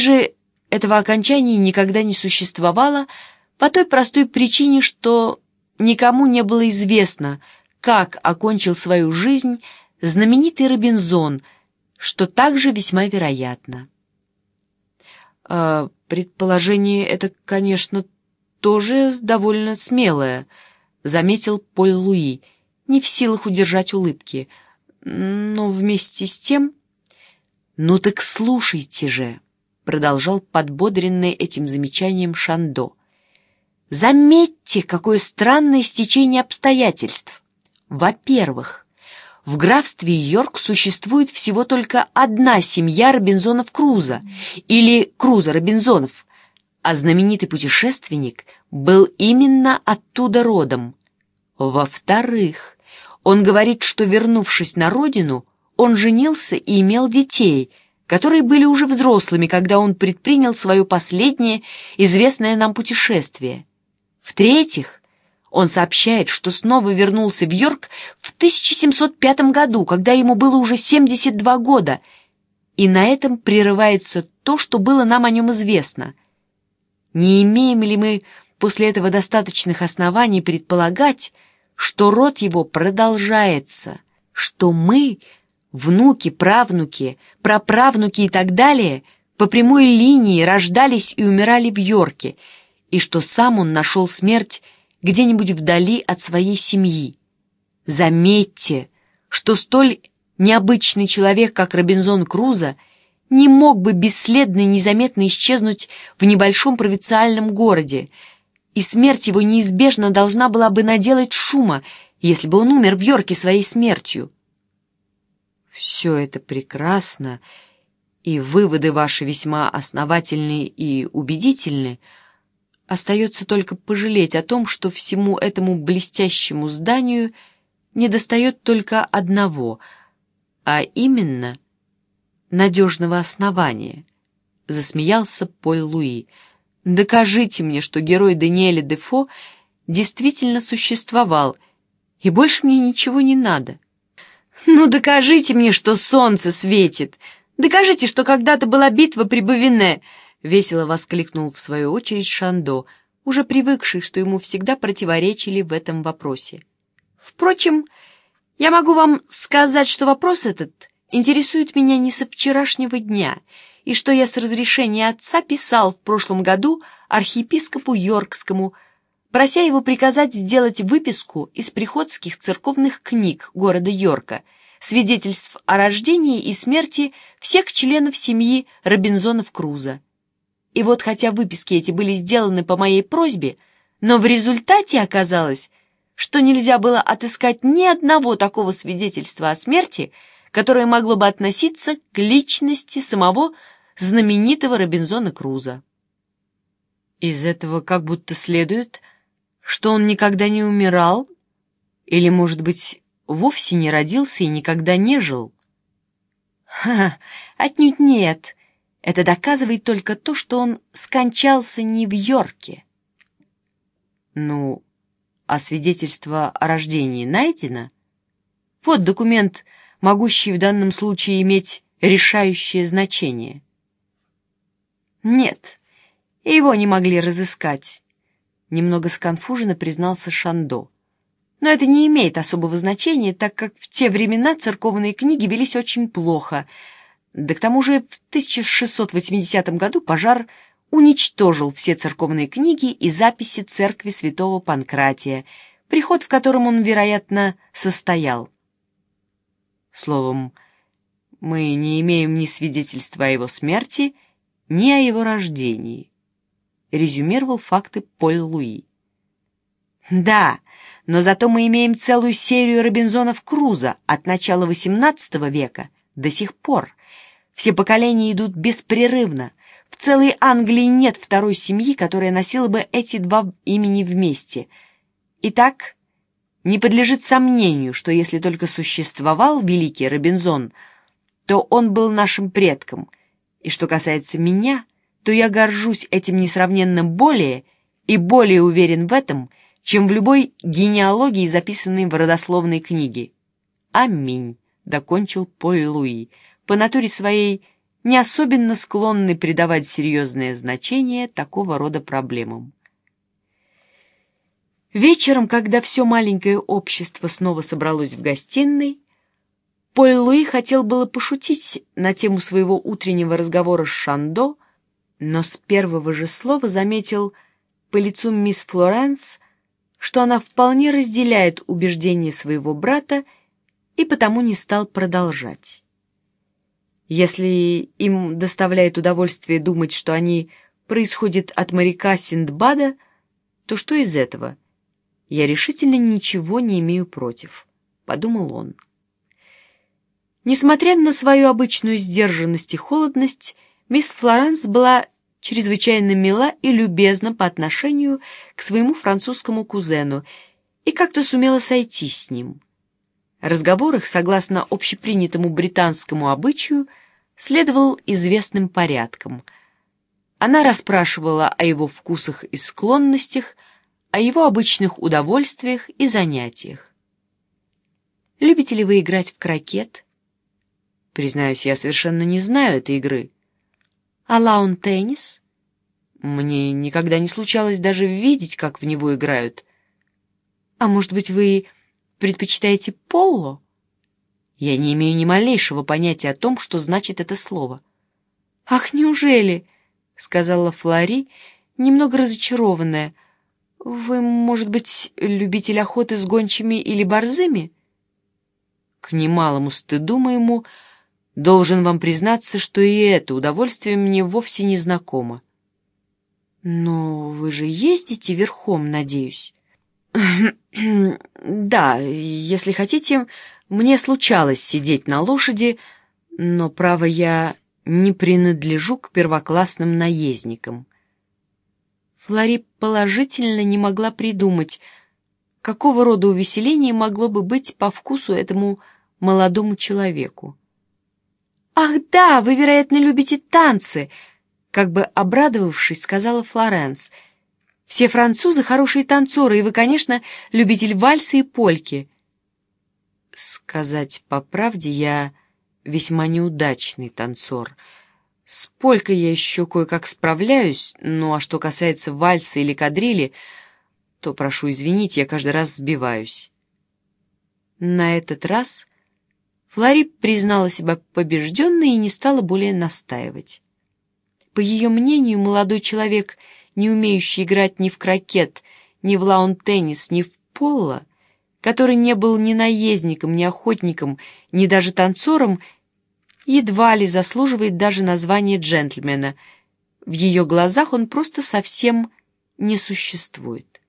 же этого окончания никогда не существовало по той простой причине, что никому не было известно, как окончил свою жизнь знаменитый Робинзон, что также весьма вероятно. «Предположение это, конечно, тоже довольно смелое», — заметил Поль Луи, не в силах удержать улыбки. «Но вместе с тем...» «Ну так слушайте же», — продолжал подбодренный этим замечанием Шандо. «Заметьте, какое странное стечение обстоятельств. Во-первых, в графстве Йорк существует всего только одна семья Робинзонов Крузо, или Крузо-Робинзонов, а знаменитый путешественник был именно оттуда родом. Во-вторых, он говорит, что, вернувшись на родину, он женился и имел детей, которые были уже взрослыми, когда он предпринял свое последнее известное нам путешествие. В-третьих, он сообщает, что снова вернулся в Йорк в 1705 году, когда ему было уже 72 года, и на этом прерывается то, что было нам о нем известно. Не имеем ли мы после этого достаточных оснований предполагать, что род его продолжается, что мы, внуки, правнуки, праправнуки и так далее, по прямой линии рождались и умирали в Йорке, и что сам он нашел смерть где-нибудь вдали от своей семьи? Заметьте, что столь необычный человек, как Робинзон Крузо, не мог бы бесследно и незаметно исчезнуть в небольшом провинциальном городе, и смерть его неизбежно должна была бы наделать шума, если бы он умер в Йорке своей смертью. Все это прекрасно, и выводы ваши весьма основательны и убедительны. Остается только пожалеть о том, что всему этому блестящему зданию недостает только одного, а именно надежного основания, — засмеялся Поль Луи. Докажите мне, что герой Даниэля Дефо действительно существовал, и больше мне ничего не надо. Ну, докажите мне, что солнце светит! Докажите, что когда-то была битва при Бовине! — весело воскликнул в свою очередь Шандо, уже привыкший, что ему всегда противоречили в этом вопросе. Впрочем, я могу вам сказать, что вопрос этот интересует меня не со вчерашнего дня, и что я с разрешения отца писал в прошлом году архиепископу Йоркскому, прося его приказать сделать выписку из приходских церковных книг города Йорка, свидетельств о рождении и смерти всех членов семьи Робинзонов Крузо. И вот хотя выписки эти были сделаны по моей просьбе, но в результате оказалось, что нельзя было отыскать ни одного такого свидетельства о смерти, которое могло бы относиться к личности самого знаменитого Робинзона Крузо. Из этого как будто следует, что он никогда не умирал, или, может быть, вовсе не родился и никогда не жил. Отнюдь нет. Это доказывает только то, что он скончался не в Йорке. Ну, а свидетельство о рождении найдено? Вот документ, могущий в данном случае иметь решающее значение. Нет, его не могли разыскать, немного сконфуженно признался Шандо. Но это не имеет особого значения, так как в те времена церковные книги велись очень плохо. Да к тому же в 1680 году пожар уничтожил все церковные книги и записи церкви святого Панкратия, приход в котором он, вероятно, состоял. Словом, мы не имеем ни свидетельства о его смерти, ни о его рождении, резюмировал факты Поль Луи. Да, но зато мы имеем целую серию Робинзонов Крузо от начала XVIII века до сих пор. Все поколения идут беспрерывно. В целой Англии нет второй семьи, которая носила бы эти два имени вместе. Итак, не подлежит сомнению, что если только существовал великий Робинзон, то он был нашим предком. И что касается меня, то я горжусь этим несравненно более и более уверен в этом, чем в любой генеалогии, записанной в родословной книге. Аминь, — докончил Поль Луи, по натуре своей не особенно склонны придавать серьезное значение такого рода проблемам. Вечером, когда все маленькое общество снова собралось в гостиной, Поль-Луи хотел было пошутить на тему своего утреннего разговора с Шандо, но с первого же слова заметил по лицу мисс Флоренс, что она вполне разделяет убеждения своего брата и потому не стал продолжать. Если им доставляет удовольствие думать, что они происходят от моряка Синдбада, то что из этого? Я решительно ничего не имею против, — подумал он. Несмотря на свою обычную сдержанность и холодность, мисс Флоренс была чрезвычайно мила и любезна по отношению к своему французскому кузену и как-то сумела сойтись с ним. Разговор их, согласно общепринятому британскому обычаю, следовал известным порядком. Она расспрашивала о его вкусах и склонностях, о его обычных удовольствиях и занятиях. «Любите ли вы играть в крокет?» «Признаюсь, я совершенно не знаю этой игры». «А лаун-теннис?» «Мне никогда не случалось даже видеть, как в него играют». «А может быть, вы предпочитаете поло?» «Я не имею ни малейшего понятия о том, что значит это слово». «Ах, неужели?» — сказала Флори, немного разочарованная. «Вы, может быть, любитель охоты с гончими или борзыми?» К немалому стыду моему должен вам признаться, что и это удовольствие мне вовсе не знакомо. «Но вы же ездите верхом, надеюсь?» «Да, если хотите, мне случалось сидеть на лошади, но, право, я не принадлежу к первоклассным наездникам». Флори положительно не могла придумать, какого рода увеселение могло бы быть по вкусу этому молодому человеку. «Ах да, вы, вероятно, любите танцы!» Как бы обрадовавшись, сказала Флоренс. «Все французы хорошие танцоры, и вы, конечно, любитель вальса и польки». Сказать по правде, я весьма неудачный танцор. С полькой я еще кое-как справляюсь, ну а что касается вальса или кадрили, то, прошу извинить, я каждый раз сбиваюсь. На этот раз Флори признала себя побежденной и не стала более настаивать. По ее мнению, молодой человек, не умеющий играть ни в крокет, ни в лаун-теннис, ни в поло, который не был ни наездником, ни охотником, ни даже танцором, едва ли заслуживает даже названия джентльмена. В ее глазах он просто совсем не существует.